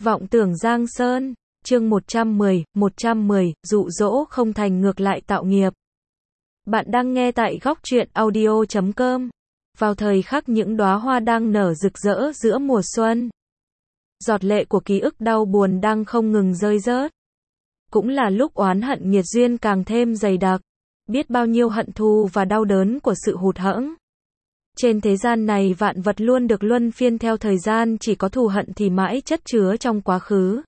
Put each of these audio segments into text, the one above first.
Vọng tưởng Giang Sơn, chương 110, dụ dỗ không thành ngược lại tạo nghiệp. Bạn đang nghe tại góc truyện audio.com. Vào thời khắc những đóa hoa đang nở rực rỡ giữa mùa xuân, giọt lệ của ký ức đau buồn đang không ngừng rơi rớt. Cũng là lúc oán hận nghiệt duyên càng thêm dày đặc. Biết bao nhiêu hận thù và đau đớn của sự hụt hẫng. Trên thế gian này vạn vật luôn được luân phiên theo thời gian, chỉ có thù hận thì mãi chất chứa trong quá khứ.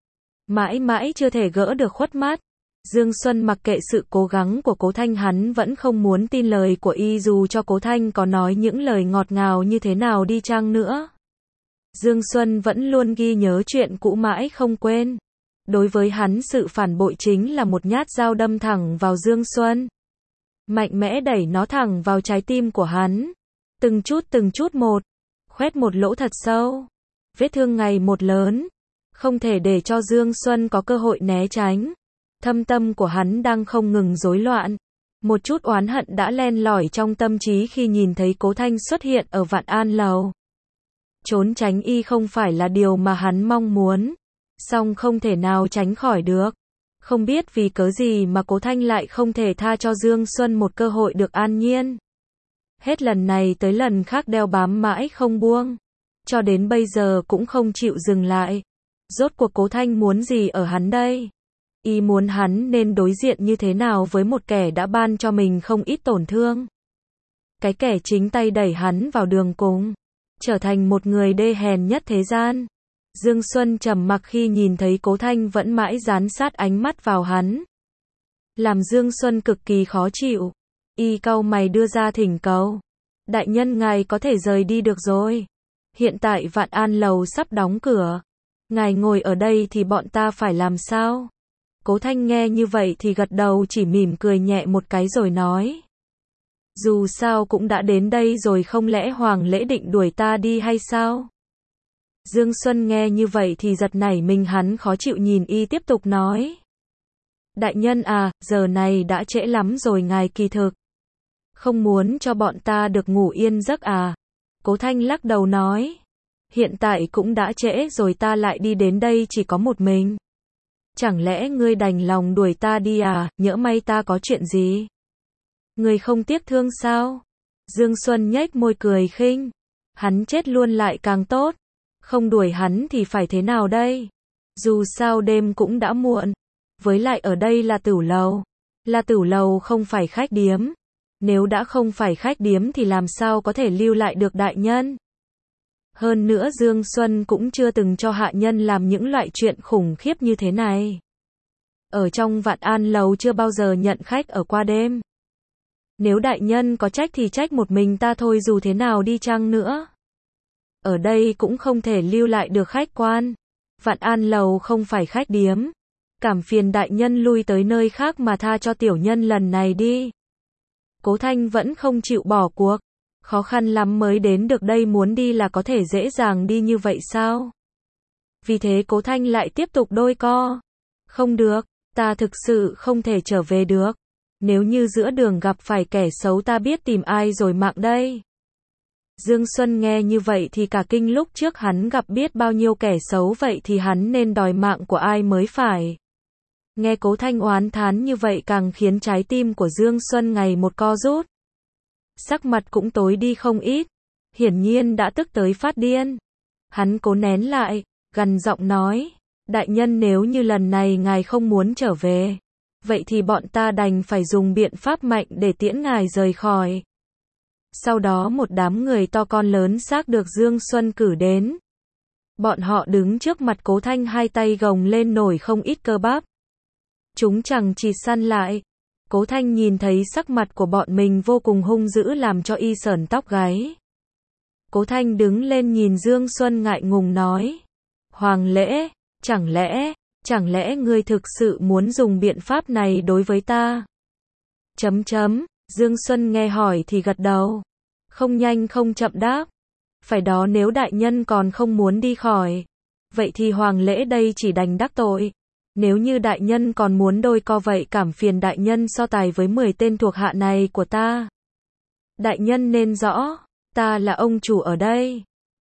Mãi mãi chưa thể gỡ được khuất mắt. Dương Xuân mặc kệ sự cố gắng của Cố Thanh, hắn vẫn không muốn tin lời của y dù cho Cố Thanh có nói những lời ngọt ngào như thế nào đi chăng nữa. Dương Xuân vẫn luôn ghi nhớ chuyện cũ mãi không quên. Đối với hắn, sự phản bội chính là một nhát dao đâm thẳng vào Dương Xuân. Mạnh mẽ đẩy nó thẳng vào trái tim của hắn. Từng chút một, khoét một lỗ thật sâu. Vết thương ngày một lớn. Không thể để cho Dương Xuân có cơ hội né tránh. Thâm tâm của hắn đang không ngừng rối loạn. Một chút oán hận đã len lỏi trong tâm trí khi nhìn thấy Cố Thanh xuất hiện ở Vạn An Lầu. Trốn tránh y không phải là điều mà hắn mong muốn. Song không thể nào tránh khỏi được. Không biết vì cớ gì mà Cố Thanh lại không thể tha cho Dương Xuân một cơ hội được an nhiên. Hết lần này tới lần khác đeo bám mãi không buông. Cho đến bây giờ cũng không chịu dừng lại. Rốt cuộc Cố Thanh muốn gì ở hắn đây? Y muốn hắn nên đối diện như thế nào với một kẻ đã ban cho mình không ít tổn thương? Cái kẻ chính tay đẩy hắn vào đường cùng. Trở thành một người đê hèn nhất thế gian. Dương Xuân trầm mặc khi nhìn thấy Cố Thanh vẫn mãi dán sát ánh mắt vào hắn. Làm Dương Xuân cực kỳ khó chịu. Y cau mày đưa ra thỉnh cầu. Đại nhân, ngài có thể rời đi được rồi. Hiện tại Vạn An Lầu sắp đóng cửa. Ngài ngồi ở đây thì bọn ta phải làm sao? Cố Thanh nghe như vậy thì gật đầu, chỉ mỉm cười nhẹ một cái rồi nói. Dù sao cũng đã đến đây rồi, không lẽ Hoàng lễ định đuổi ta đi hay sao? Dương Xuân nghe như vậy thì giật nảy mình, hắn khó chịu nhìn y tiếp tục nói. Đại nhân à, giờ này đã trễ lắm rồi, ngài kỳ thực không muốn cho bọn ta được ngủ yên giấc à? Cố Thanh lắc đầu nói. Hiện tại cũng đã trễ rồi, ta lại đi đến đây chỉ có một mình. Chẳng lẽ ngươi đành lòng đuổi ta đi à? Nhỡ may ta có chuyện gì? Ngươi không tiếc thương sao? Dương Xuân nhếch môi cười khinh. Hắn chết luôn lại càng tốt. Không đuổi hắn thì phải thế nào đây? Dù sao đêm cũng đã muộn. Với lại ở đây là Tửu Lầu. Là Tửu Lầu không phải khách điếm. Nếu đã không phải khách điếm thì làm sao có thể lưu lại được đại nhân? Hơn nữa Dương Xuân cũng chưa từng cho hạ nhân làm những loại chuyện khủng khiếp như thế này. Ở trong Vạn An Lầu chưa bao giờ nhận khách ở qua đêm. Nếu đại nhân có trách thì trách một mình ta thôi, dù thế nào đi chăng nữa. Ở đây cũng không thể lưu lại được khách quan. Vạn An Lầu không phải khách điếm. Cảm phiền đại nhân lui tới nơi khác mà tha cho tiểu nhân lần này đi. Cố Thanh vẫn không chịu bỏ cuộc. Khó khăn lắm mới đến được đây, muốn đi là có thể dễ dàng đi như vậy sao? Vì thế Cố Thanh lại tiếp tục đôi co. Không được, ta thực sự không thể trở về được. Nếu như giữa đường gặp phải kẻ xấu, ta biết tìm ai rồi mạng đây. Dương Xuân nghe như vậy thì cả kinh, lúc trước hắn gặp biết bao nhiêu kẻ xấu, vậy thì hắn nên đòi mạng của ai mới phải. Nghe Cố Thanh oán thán như vậy càng khiến trái tim của Dương Xuân ngày một co rút. Sắc mặt cũng tối đi không ít. Hiển nhiên đã tức tới phát điên. Hắn cố nén lại, gằn giọng nói. Đại nhân, nếu như lần này ngài không muốn trở về, vậy thì bọn ta đành phải dùng biện pháp mạnh để tiễn ngài rời khỏi. Sau đó một đám người to con lớn xác được Dương Xuân cử đến. Bọn họ đứng trước mặt Cố Thanh, hai tay gồng lên nổi không ít cơ bắp. Chúng chẳng chỉ săn lại. Cố Thanh nhìn thấy sắc mặt của bọn mình vô cùng hung dữ, làm cho y sởn tóc gáy. Cố Thanh đứng lên nhìn Dương Xuân ngại ngùng nói. Hoàng lễ, chẳng lẽ ngươi thực sự muốn dùng biện pháp này đối với ta? Dương Xuân nghe hỏi thì gật đầu. Không nhanh không chậm đáp. Phải đó, nếu đại nhân còn không muốn đi khỏi, vậy thì Hoàng lễ đây chỉ đành đắc tội. Nếu như đại nhân còn muốn đôi co, vậy cảm phiền đại nhân so tài với 10 tên thuộc hạ này của ta. Đại nhân nên rõ, ta là ông chủ ở đây.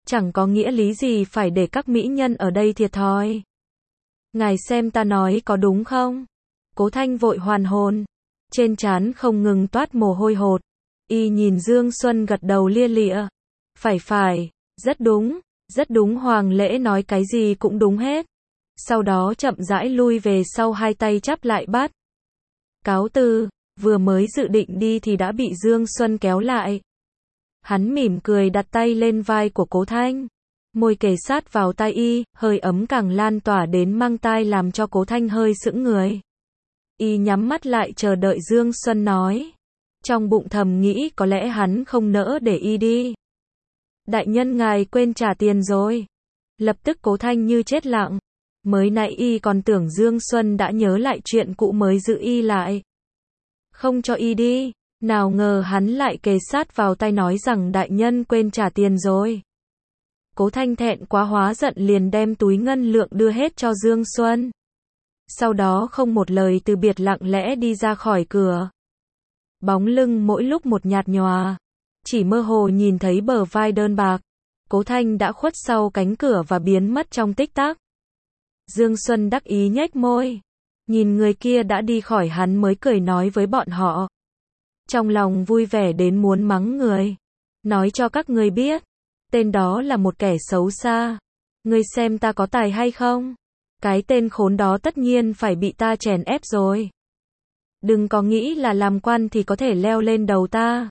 Chẳng có nghĩa lý gì phải để các mỹ nhân ở đây thiệt thòi. Ngài xem ta nói có đúng không? Cố Thanh vội hoàn hồn. Trên trán không ngừng toát mồ hôi hột. Y nhìn Dương Xuân gật đầu lia lịa. Phải, rất đúng, Hoàng lễ nói cái gì cũng đúng hết. Sau đó chậm rãi lui về sau, hai tay chắp lại bát. Cáo từ, vừa mới dự định đi thì đã bị Dương Xuân kéo lại. Hắn mỉm cười đặt tay lên vai của Cố Thanh. Môi kề sát vào tai y, hơi ấm càng lan tỏa đến mang tai làm cho Cố Thanh hơi sững người. Y nhắm mắt lại chờ đợi Dương Xuân nói. Trong bụng thầm nghĩ có lẽ hắn không nỡ để y đi. Đại nhân ngài quên trả tiền rồi. Lập tức Cố Thanh như chết lặng. Mới nãy y còn tưởng Dương Xuân đã nhớ lại chuyện cũ mới giữ y lại. Không cho y đi. Nào ngờ hắn lại kề sát vào tai nói rằng đại nhân quên trả tiền rồi. Cố Thanh thẹn quá hóa giận liền đem túi ngân lượng đưa hết cho Dương Xuân. Sau đó không một lời từ biệt lặng lẽ đi ra khỏi cửa. Bóng lưng mỗi lúc một nhạt nhòa. Chỉ mơ hồ nhìn thấy bờ vai đơn bạc. Cố Thanh đã khuất sau cánh cửa và biến mất trong tích tắc. Dương Xuân đắc ý nhếch môi. Nhìn người kia đã đi khỏi hắn mới cười nói với bọn họ. Trong lòng vui vẻ đến muốn mắng người. Nói cho các ngươi biết. Tên đó là một kẻ xấu xa. Ngươi xem ta có tài hay không? Cái tên khốn đó tất nhiên phải bị ta chèn ép rồi. Đừng có nghĩ là làm quan thì có thể leo lên đầu ta.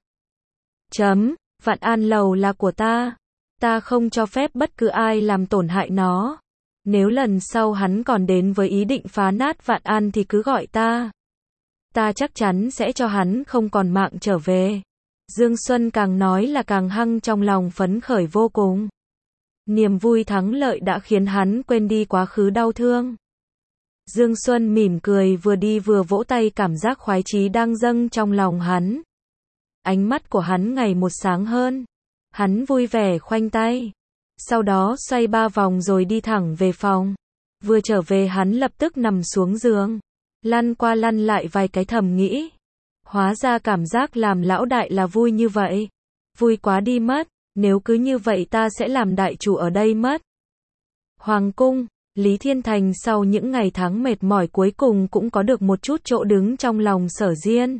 Vạn An Lầu là của ta. Ta không cho phép bất cứ ai làm tổn hại nó. Nếu lần sau hắn còn đến với ý định phá nát Vạn An thì cứ gọi ta. Ta chắc chắn sẽ cho hắn không còn mạng trở về. Dương Xuân càng nói là càng hăng, trong lòng phấn khởi vô cùng. Niềm vui thắng lợi đã khiến hắn quên đi quá khứ đau thương. Dương Xuân mỉm cười vừa đi vừa vỗ tay, cảm giác khoái chí đang dâng trong lòng hắn. Ánh mắt của hắn ngày một sáng hơn. Hắn vui vẻ khoanh tay. Sau đó xoay 3 vòng rồi đi thẳng về phòng. Vừa trở về hắn lập tức nằm xuống giường. Lăn qua lăn lại vài cái thầm nghĩ. Hóa ra cảm giác làm lão đại là vui như vậy. Vui quá đi mất. Nếu cứ như vậy ta sẽ làm đại chủ ở đây mất. Hoàng cung, Lý Thiên Thành sau những ngày tháng mệt mỏi cuối cùng cũng có được một chút chỗ đứng trong lòng Sở Diên.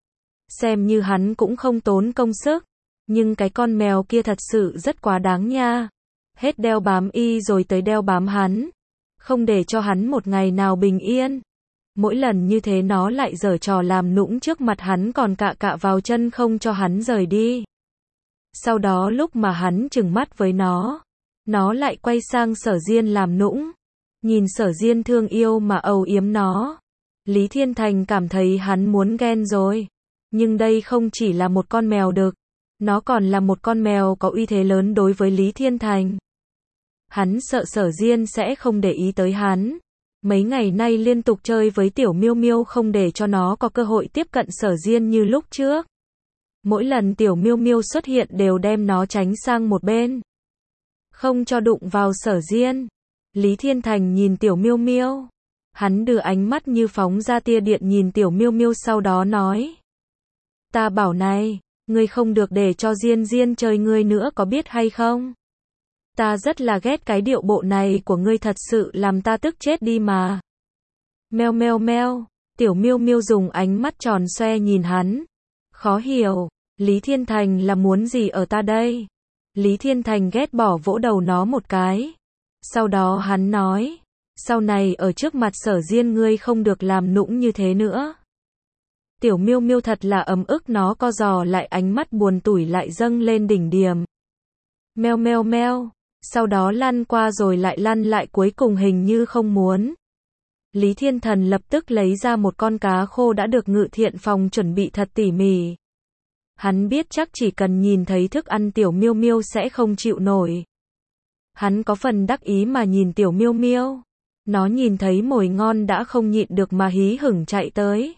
Xem như hắn cũng không tốn công sức. Nhưng cái con mèo kia thật sự rất quá đáng nha. Hết đeo bám y rồi tới đeo bám hắn. Không để cho hắn một ngày nào bình yên. Mỗi lần như thế nó lại giở trò làm nũng trước mặt hắn, còn cạ vào chân không cho hắn rời đi. Sau đó lúc mà hắn trừng mắt với nó lại quay sang Sở Diên làm nũng. Nhìn Sở Diên thương yêu mà âu yếm nó. Lý Thiên Thành cảm thấy hắn muốn ghen rồi. Nhưng đây không chỉ là một con mèo đực. Nó còn là một con mèo có uy thế lớn đối với Lý Thiên Thành. Hắn sợ Sở Diên sẽ không để ý tới hắn. Mấy ngày nay liên tục chơi với Tiểu Miêu Miêu không để cho nó có cơ hội tiếp cận Sở Diên như lúc trước. Mỗi lần Tiểu Miêu Miêu xuất hiện đều đem nó tránh sang một bên. Không cho đụng vào Sở Diên. Lý Thiên Thành nhìn Tiểu Miêu Miêu. Hắn đưa ánh mắt như phóng ra tia điện nhìn Tiểu Miêu Miêu, sau đó nói. Ta bảo này, ngươi không được để cho Diên Diên chơi ngươi nữa, có biết hay không? Ta rất là ghét cái điệu bộ này của ngươi, thật sự làm ta tức chết đi mà. Meo meo meo, Tiểu Miêu Miêu dùng ánh mắt tròn xoe nhìn hắn. Khó hiểu, Lý Thiên Thành là muốn gì ở ta đây? Lý Thiên Thành ghét bỏ vỗ đầu nó một cái. Sau đó hắn nói, sau này ở trước mặt Sở Diên ngươi không được làm nũng như thế nữa. Tiểu Miêu Miêu thật là ấm ức, nó co giò lại, ánh mắt buồn tủi lại dâng lên đỉnh điểm. Meo meo meo, sau đó lăn qua rồi lại lăn lại, cuối cùng hình như không muốn. Lý Thiên Thần lập tức lấy ra một con cá khô đã được Ngự Thiện Phòng chuẩn bị thật tỉ mỉ. Hắn biết chắc chỉ cần nhìn thấy thức ăn Tiểu Miêu Miêu sẽ không chịu nổi. Hắn có phần đắc ý mà nhìn Tiểu Miêu Miêu. Nó nhìn thấy mồi ngon đã không nhịn được mà hí hửng chạy tới.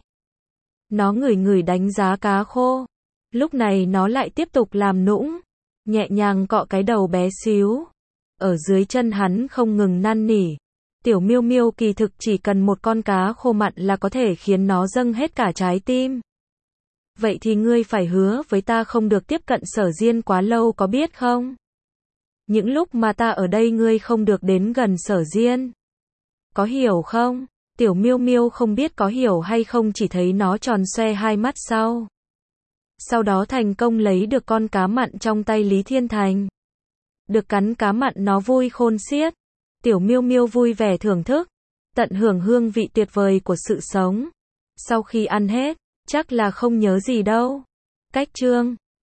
Nó ngửi ngửi đánh giá cá khô. Lúc này nó lại tiếp tục làm nũng. Nhẹ nhàng cọ cái đầu bé xíu. Ở dưới chân hắn không ngừng năn nỉ. Tiểu Miêu Miêu kỳ thực chỉ cần một con cá khô mặn là có thể khiến nó dâng hết cả trái tim. Vậy thì ngươi phải hứa với ta không được tiếp cận Sở Diên quá lâu, có biết không? những lúc mà ta ở đây ngươi không được đến gần Sở Diên. Có hiểu không? Tiểu Miêu Miêu không biết có hiểu hay không, chỉ thấy nó tròn xoe hai mắt sau đó thành công lấy được con cá mặn trong tay Lý Thiên Thành. Được cắn cá mặn nó vui khôn xiết. Tiểu Miêu Miêu vui vẻ thưởng thức, tận hưởng hương vị tuyệt vời của sự sống. Sau khi ăn hết, chắc là không nhớ gì đâu. Cách chương